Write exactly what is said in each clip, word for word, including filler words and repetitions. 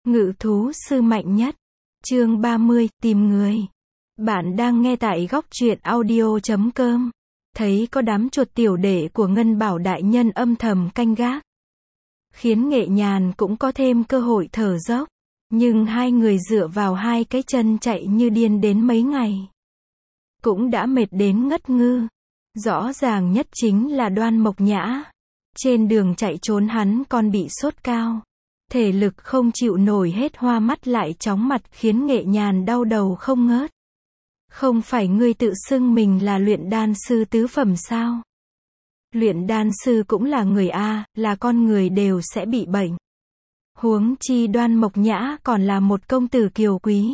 Ngự thú sư mạnh nhất. Chương ba mươi, tìm người. Bạn đang nghe tại góc truyện audio chấm com. Thấy có đám chuột tiểu đệ của Ngân Bảo đại nhân âm thầm canh gác, khiến Nghệ Nhàn cũng có thêm cơ hội thở dốc. Nhưng hai người dựa vào hai cái chân chạy như điên đến mấy ngày, cũng đã mệt đến ngất ngư. Rõ ràng nhất chính là Đoan Mộc Nhã. Trên đường chạy trốn hắn còn bị sốt cao. Thể lực không chịu nổi hết, hoa mắt lại chóng mặt khiến Nghệ Nhàn đau đầu không ngớt. Không phải ngươi tự xưng mình là luyện đan sư tứ phẩm sao? Luyện đan sư cũng là người a, là con người đều sẽ bị bệnh. Huống chi Đoan Mộc Nhã còn là một công tử kiều quý.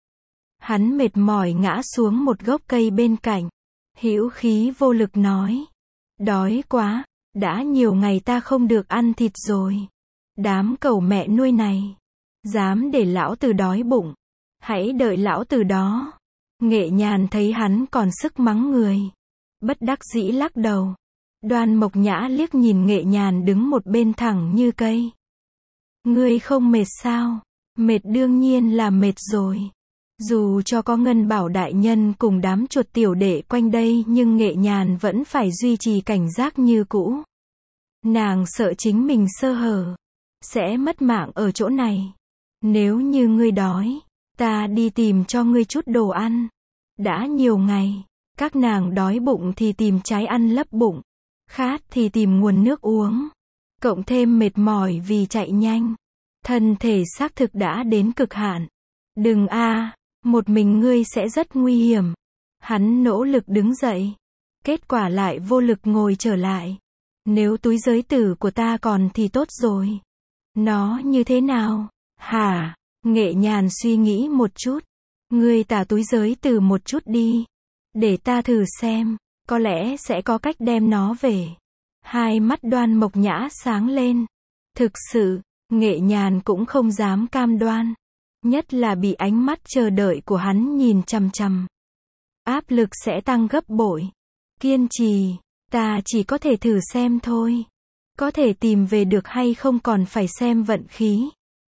Hắn mệt mỏi ngã xuống một gốc cây bên cạnh, hữu khí vô lực nói: đói quá, đã nhiều ngày ta không được ăn thịt rồi. Đám cẩu mẹ nuôi này, dám để lão tử đói bụng, hãy đợi lão tử đó. Nghệ Nhàn thấy hắn còn sức mắng người, bất đắc dĩ lắc đầu. Đoan Mộc Nhã liếc nhìn Nghệ Nhàn đứng một bên thẳng như cây. Ngươi không mệt sao? Mệt đương nhiên là mệt rồi. Dù cho có Ngân Bảo đại nhân cùng đám chuột tiểu đệ quanh đây nhưng Nghệ Nhàn vẫn phải duy trì cảnh giác như cũ. Nàng sợ chính mình sơ hở, sẽ mất mạng ở chỗ này. Nếu như ngươi đói, ta đi tìm cho ngươi chút đồ ăn. Đã nhiều ngày, các nàng đói bụng thì tìm trái ăn lấp bụng, khát thì tìm nguồn nước uống. Cộng thêm mệt mỏi vì chạy nhanh, thân thể xác thực đã đến cực hạn. Đừng a, một mình ngươi sẽ rất nguy hiểm. Hắn nỗ lực đứng dậy, kết quả lại vô lực ngồi trở lại. Nếu túi giới tử của ta còn thì tốt rồi. Nó như thế nào? Hả? Nghệ Nhàn suy nghĩ một chút. Ngươi tả túi giới tử một chút đi, để ta thử xem, có lẽ sẽ có cách đem nó về. Hai mắt Đoan Mộc Nhã sáng lên. Thực sự, Nghệ Nhàn cũng không dám cam đoan, nhất là bị ánh mắt chờ đợi của hắn nhìn chằm chằm. Áp lực sẽ tăng gấp bội. Kiên trì, ta chỉ có thể thử xem thôi. Có thể tìm về được hay không còn phải xem vận khí.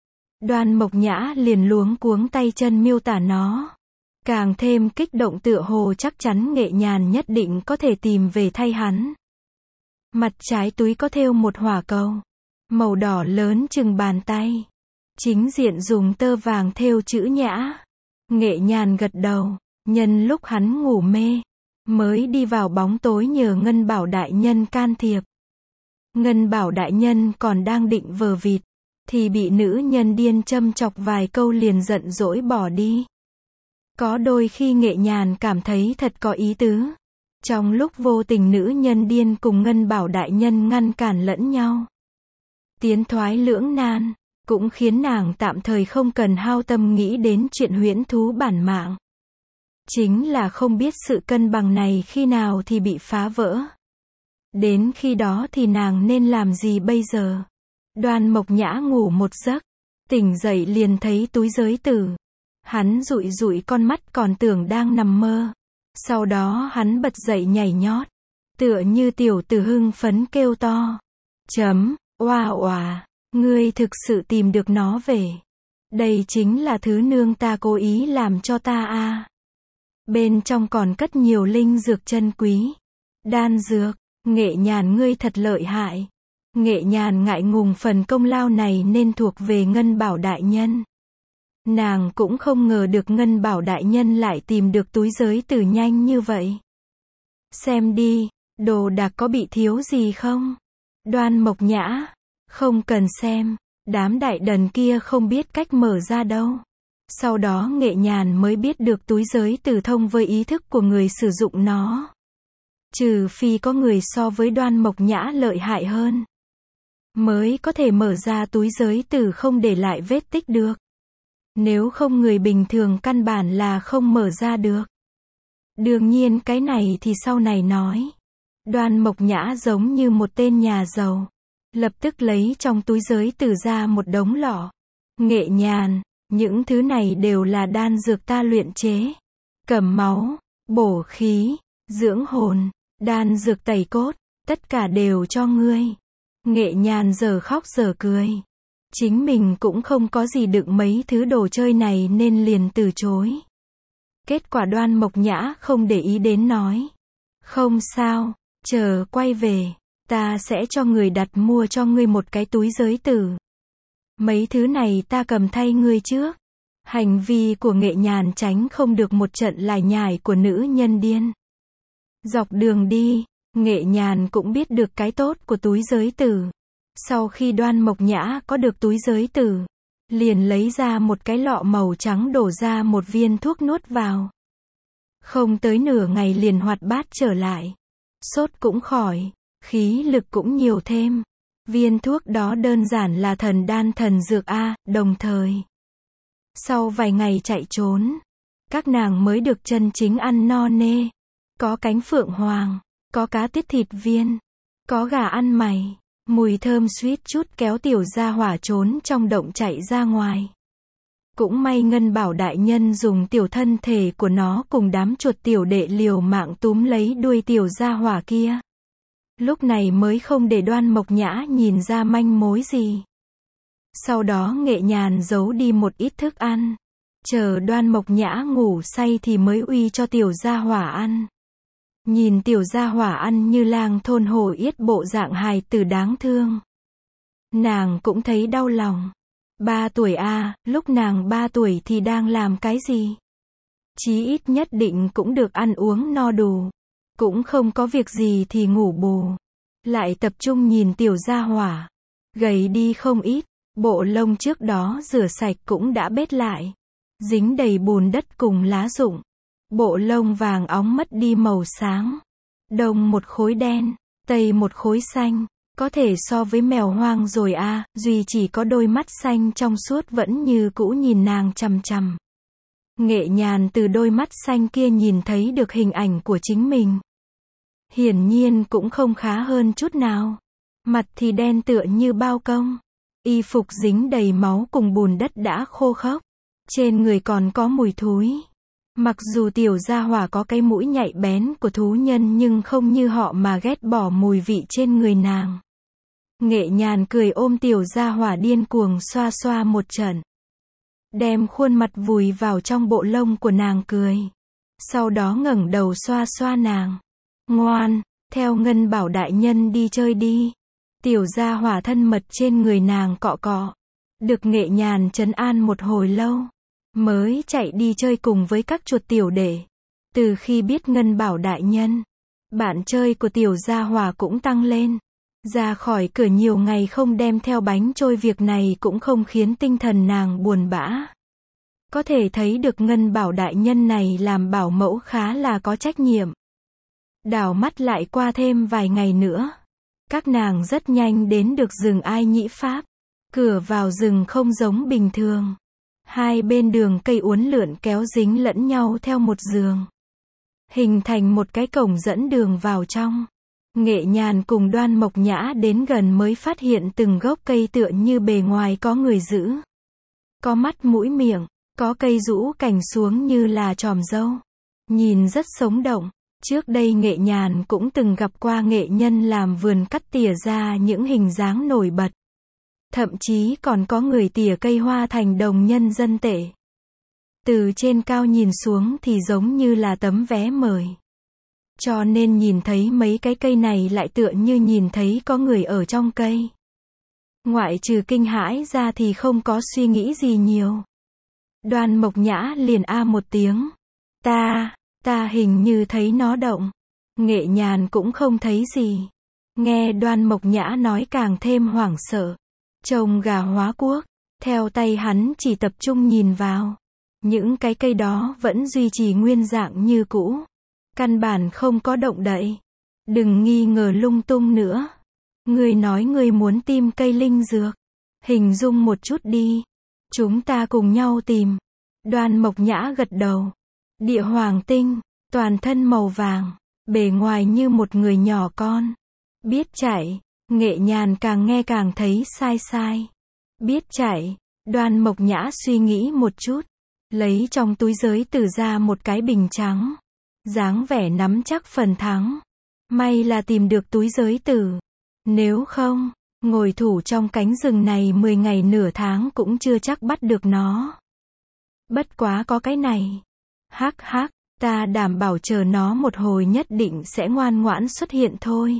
Đoan Mộc Nhã liền luống cuống tay chân miêu tả nó, càng thêm kích động tựa hồ chắc chắn Nghệ Nhàn nhất định có thể tìm về thay hắn. Mặt trái túi có thêu một hỏa cầu, màu đỏ lớn chừng bàn tay. Chính diện dùng tơ vàng thêu chữ Nhã. Nghệ Nhàn gật đầu, nhân lúc hắn ngủ mê, mới đi vào bóng tối nhờ Ngân Bảo đại nhân can thiệp. Ngân Bảo đại nhân còn đang định vờ vịt, thì bị nữ nhân điên châm chọc vài câu liền giận dỗi bỏ đi. Có đôi khi Nghệ Nhàn cảm thấy thật có ý tứ. Trong lúc vô tình nữ nhân điên cùng Ngân Bảo đại nhân ngăn cản lẫn nhau, tiến thoái lưỡng nan, cũng khiến nàng tạm thời không cần hao tâm nghĩ đến chuyện huyễn thú bản mạng. Chính là không biết sự cân bằng này khi nào thì bị phá vỡ. Đến khi đó thì nàng nên làm gì bây giờ? Đoan Mộc Nhã ngủ một giấc, tỉnh dậy liền thấy túi giới tử. Hắn dụi dụi con mắt còn tưởng đang nằm mơ. Sau đó hắn bật dậy nhảy nhót, tựa như tiểu tử hưng phấn kêu to. Chấm, oa oa, ngươi thực sự tìm được nó về. Đây chính là thứ nương ta cố ý làm cho ta a. Bên trong còn cất nhiều linh dược chân quý. Đan dược, Nghệ Nhàn ngươi thật lợi hại. Nghệ Nhàn ngại ngùng phần công lao này nên thuộc về Ngân Bảo đại nhân. Nàng cũng không ngờ được Ngân Bảo đại nhân lại tìm được túi giới tử nhanh như vậy. Xem đi, đồ đạc có bị thiếu gì không? Đoan Mộc Nhã, không cần xem, đám đại đần kia không biết cách mở ra đâu. Sau đó Nghệ Nhàn mới biết được túi giới tử thông với ý thức của người sử dụng nó. Trừ phi có người so với Đoan Mộc Nhã lợi hại hơn, mới có thể mở ra túi giới tử không để lại vết tích được. Nếu không người bình thường căn bản là không mở ra được. Đương nhiên cái này thì sau này nói. Đoan Mộc Nhã giống như một tên nhà giàu, lập tức lấy trong túi giới tử ra một đống lọ. Nghệ Nhàn, những thứ này đều là đan dược ta luyện chế. Cầm máu, bổ khí, dưỡng hồn, đan dược tẩy cốt, tất cả đều cho ngươi. Nghệ Nhàn giờ khóc giờ cười. Chính mình cũng không có gì đựng mấy thứ đồ chơi này nên liền từ chối. Kết quả Đoan Mộc Nhã không để ý đến nói. Không sao, chờ quay về, ta sẽ cho người đặt mua cho ngươi một cái túi giới tử. Mấy thứ này ta cầm thay ngươi trước. Hành vi của Nghệ Nhàn tránh không được một trận lải nhải của nữ nhân điên. Dọc đường đi, Nghệ Nhàn cũng biết được cái tốt của túi giới tử. Sau khi Đoan Mộc Nhã có được túi giới tử, liền lấy ra một cái lọ màu trắng đổ ra một viên thuốc nuốt vào. Không tới nửa ngày liền hoạt bát trở lại. Sốt cũng khỏi, khí lực cũng nhiều thêm. Viên thuốc đó đơn giản là thần đan thần dược A, đồng thời. Sau vài ngày chạy trốn, các nàng mới được chân chính ăn no nê. Có cánh phượng hoàng, có cá tiết thịt viên, có gà ăn mày. Mùi thơm suýt chút kéo tiểu gia hỏa trốn trong động chạy ra ngoài. Cũng may Ngân Bảo đại nhân dùng tiểu thân thể của nó cùng đám chuột tiểu đệ liều mạng túm lấy đuôi tiểu gia hỏa kia. Lúc này mới không để Đoan Mộc Nhã nhìn ra manh mối gì. Sau đó Nghệ Nhàn giấu đi một ít thức ăn. Chờ Đoan Mộc Nhã ngủ say thì mới uy cho tiểu gia hỏa ăn. Nhìn tiểu gia hỏa ăn như lang thôn hổ yết bộ dạng hài tử đáng thương. Nàng cũng thấy đau lòng. Ba tuổi a, à, lúc nàng ba tuổi thì đang làm cái gì? Chí ít nhất định cũng được ăn uống no đủ. Cũng không có việc gì thì ngủ bù. Lại tập trung nhìn tiểu gia hỏa. Gầy đi không ít, bộ lông trước đó rửa sạch cũng đã bết lại. Dính đầy bùn đất cùng lá rụng. Bộ lông vàng óng mất đi màu sáng. Đông một khối đen, tây một khối xanh. Có thể so với mèo hoang rồi a, à, duy chỉ có đôi mắt xanh trong suốt vẫn như cũ nhìn nàng chằm chằm. Nghệ Nhàn từ đôi mắt xanh kia nhìn thấy được hình ảnh của chính mình. Hiển nhiên cũng không khá hơn chút nào. Mặt thì đen tựa như bao công. Y phục dính đầy máu cùng bùn đất đã khô khốc. Trên người còn có mùi thúi. Mặc dù tiểu gia hỏa có cái mũi nhạy bén của thú nhân nhưng không như họ mà ghét bỏ mùi vị trên người nàng. Nghệ Nhàn cười ôm tiểu gia hỏa điên cuồng xoa xoa một trận. Đem khuôn mặt vùi vào trong bộ lông của nàng cười. Sau đó ngẩng đầu xoa xoa nàng. Ngoan, theo Ngân Bảo đại nhân đi chơi đi. Tiểu gia hỏa thân mật trên người nàng cọ cọ. Được Nghệ Nhàn trấn an một hồi lâu. Mới chạy đi chơi cùng với các chuột tiểu đệ. Từ khi biết Ngân Bảo đại nhân, bạn chơi của tiểu gia hỏa cũng tăng lên. Ra khỏi cửa nhiều ngày không đem theo bánh trôi, việc này cũng không khiến tinh thần nàng buồn bã. Có thể thấy được Ngân Bảo đại nhân này làm bảo mẫu khá là có trách nhiệm. Đảo mắt lại qua thêm vài ngày nữa. Các nàng rất nhanh đến được rừng Ai Nhĩ Pháp. Cửa vào rừng không giống bình thường. Hai bên đường cây uốn lượn kéo dính lẫn nhau theo một giường. Hình thành một cái cổng dẫn đường vào trong. Nghệ Nhàn cùng Đoan Mộc Nhã đến gần mới phát hiện từng gốc cây tựa như bề ngoài có người giữ. Có mắt mũi miệng, có cây rũ cành xuống như là chòm râu. Nhìn rất sống động. Trước đây Nghệ Nhàn cũng từng gặp qua nghệ nhân làm vườn cắt tỉa ra những hình dáng nổi bật. Thậm chí còn có người tỉa cây hoa thành đồng nhân dân tệ. Từ trên cao nhìn xuống thì giống như là tấm vé mời. Cho nên nhìn thấy mấy cái cây này lại tựa như nhìn thấy có người ở trong cây. Ngoại trừ kinh hãi ra thì không có suy nghĩ gì nhiều. Đoan Mộc Nhã liền a một tiếng. Ta, ta hình như thấy nó động. Nghệ Nhàn cũng không thấy gì. Nghe Đoan Mộc Nhã nói càng thêm hoảng sợ. Trông gà hóa quốc, theo tay hắn chỉ tập trung nhìn vào. Những cái cây đó vẫn duy trì nguyên dạng như cũ. Căn bản không có động đậy. Đừng nghi ngờ lung tung nữa. Ngươi nói ngươi muốn tìm cây linh dược. Hình dung một chút đi. Chúng ta cùng nhau tìm. Đoan Mộc Nhã gật đầu. Địa hoàng tinh, toàn thân màu vàng, bề ngoài như một người nhỏ con. Biết chạy. Nghệ Nhàn càng nghe càng thấy sai sai. Biết chạy. Đoan Mộc Nhã suy nghĩ một chút. Lấy trong túi giới tử ra một cái bình trắng. Dáng vẻ nắm chắc phần thắng. May là tìm được túi giới tử. Nếu không, ngồi thủ trong cánh rừng này mười ngày nửa tháng cũng chưa chắc bắt được nó. Bất quá có cái này. Hắc hắc, ta đảm bảo chờ nó một hồi nhất định sẽ ngoan ngoãn xuất hiện thôi.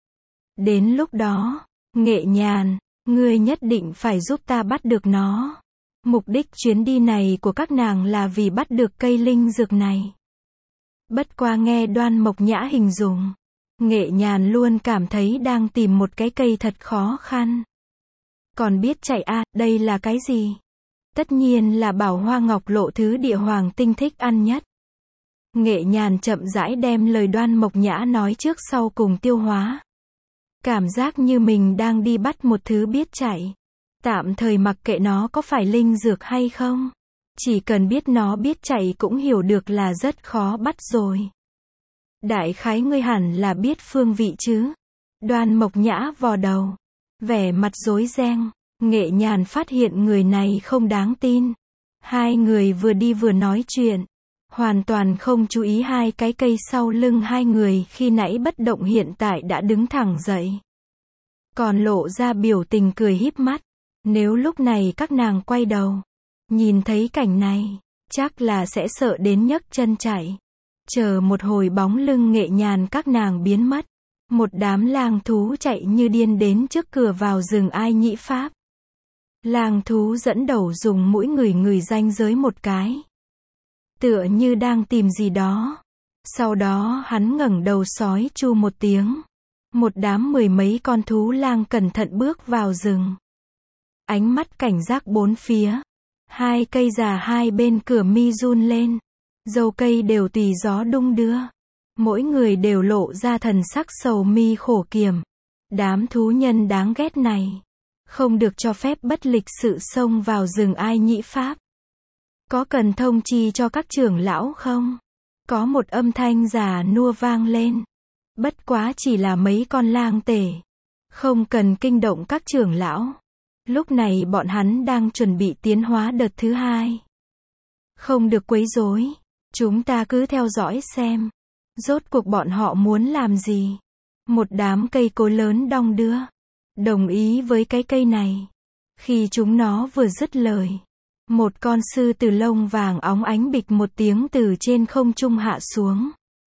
Đến lúc đó, Nghệ Nhàn, ngươi nhất định phải giúp ta bắt được nó. Mục đích chuyến đi này của các nàng là vì bắt được cây linh dược này. Bất qua nghe Đoan Mộc Nhã hình dung, Nghệ Nhàn luôn cảm thấy đang tìm một cái cây thật khó khăn. Còn biết chạy à, đây là cái gì? Tất nhiên là Bảo Hoa Ngọc Lộ, thứ địa hoàng tinh thích ăn nhất. Nghệ Nhàn chậm rãi đem lời Đoan Mộc Nhã nói trước sau cùng tiêu hóa. Cảm giác như mình đang đi bắt một thứ biết chạy. Tạm thời mặc kệ nó có phải linh dược hay không. Chỉ cần biết nó biết chạy cũng hiểu được là rất khó bắt rồi. Đại khái ngươi hẳn là biết phương vị chứ? Đoan Mộc Nhã vò đầu, vẻ mặt rối ren. Nghệ Nhàn phát hiện người này không đáng tin. Hai người vừa đi vừa nói chuyện, hoàn toàn không chú ý hai cái cây sau lưng hai người khi nãy bất động hiện tại đã đứng thẳng dậy. Còn lộ ra biểu tình cười híp mắt. Nếu lúc này các nàng quay đầu, nhìn thấy cảnh này, chắc là sẽ sợ đến nhấc chân chạy. Chờ một hồi bóng lưng Nghệ Nhàn các nàng biến mất, một đám lang thú chạy như điên đến trước cửa vào rừng Ai Nhĩ Pháp. Lang thú dẫn đầu dùng mũi ngửi ngửi ranh giới một cái, tựa như đang tìm gì đó. Sau đó hắn ngẩng đầu sói chu một tiếng. Một đám mười mấy con thú lang cẩn thận bước vào rừng. Ánh mắt cảnh giác bốn phía. Hai cây già hai bên cửa mi run lên. Dâu cây đều tùy gió đung đưa. Mỗi người đều lộ ra thần sắc sầu mi khổ kiểm. Đám thú nhân đáng ghét này không được cho phép bất lịch sự xông vào rừng Ai Nhĩ Pháp. Có cần thông chi cho các trưởng lão không? Có một âm thanh già nua vang lên. Bất quá chỉ là mấy con lang tể. Không cần kinh động các trưởng lão. Lúc này bọn hắn đang chuẩn bị tiến hóa đợt thứ hai. Không được quấy rối. Chúng ta cứ theo dõi xem. Rốt cuộc bọn họ muốn làm gì? Một đám cây cối lớn đong đưa. Đồng ý với cái cây này. Khi chúng nó vừa dứt lời, một con sư tử lông vàng óng ánh bịch một tiếng từ trên không trung hạ xuống.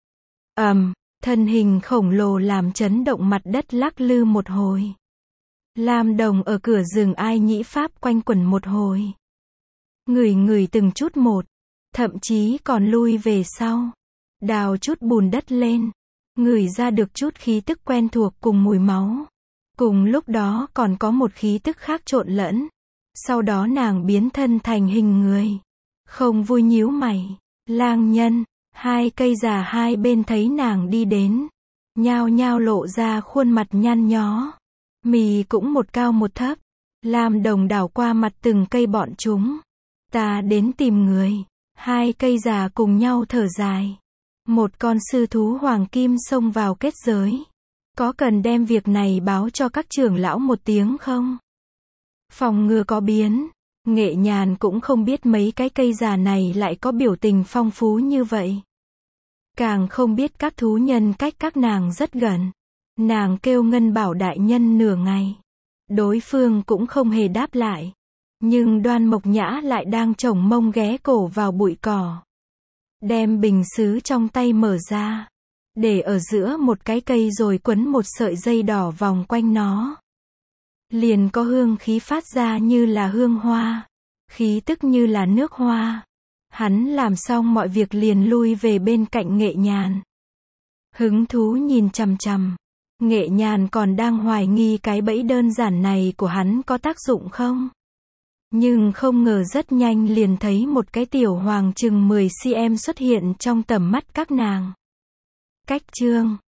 Ầm, thân hình khổng lồ làm chấn động mặt đất lắc lư một hồi. Lam Đồng ở cửa rừng Ai Nhĩ Pháp quanh quẩn một hồi. Ngửi ngửi từng chút một, thậm chí còn lui về sau. Đào chút bùn đất lên, ngửi ra được chút khí tức quen thuộc cùng mùi máu. Cùng lúc đó còn có một khí tức khác trộn lẫn. Sau đó nàng biến thân thành hình người. Không vui nhíu mày. Lang nhân, hai cây già hai bên thấy nàng đi đến, nhao nhao lộ ra khuôn mặt nhăn nhó. Mì cũng một cao một thấp. Lam Đồng đảo qua mặt từng cây bọn chúng. Ta đến tìm người. Hai cây già cùng nhau thở dài. Một con sư thú hoàng kim xông vào kết giới. Có cần đem việc này báo cho các trưởng lão một tiếng không? Phòng ngừa có biến. Nghệ Nhàn cũng không biết mấy cái cây già này lại có biểu tình phong phú như vậy. Càng không biết các thú nhân cách các nàng rất gần. Nàng kêu Ngân Bảo đại nhân nửa ngày. Đối phương cũng không hề đáp lại. Nhưng Đoan Mộc Nhã lại đang chổng mông ghé cổ vào bụi cỏ. Đem bình sứ trong tay mở ra. Để ở giữa một cái cây rồi quấn một sợi dây đỏ vòng quanh nó. Liền có hương khí phát ra như là hương hoa. Khí tức như là nước hoa. Hắn làm xong mọi việc liền lui về bên cạnh Nghệ Nhàn. Hứng thú nhìn chằm chằm. Nghệ Nhàn còn đang hoài nghi cái bẫy đơn giản này của hắn có tác dụng không? Nhưng không ngờ rất nhanh liền thấy một cái tiểu hoàng chừng mười xăng ti mét xuất hiện trong tầm mắt các nàng. Cách chương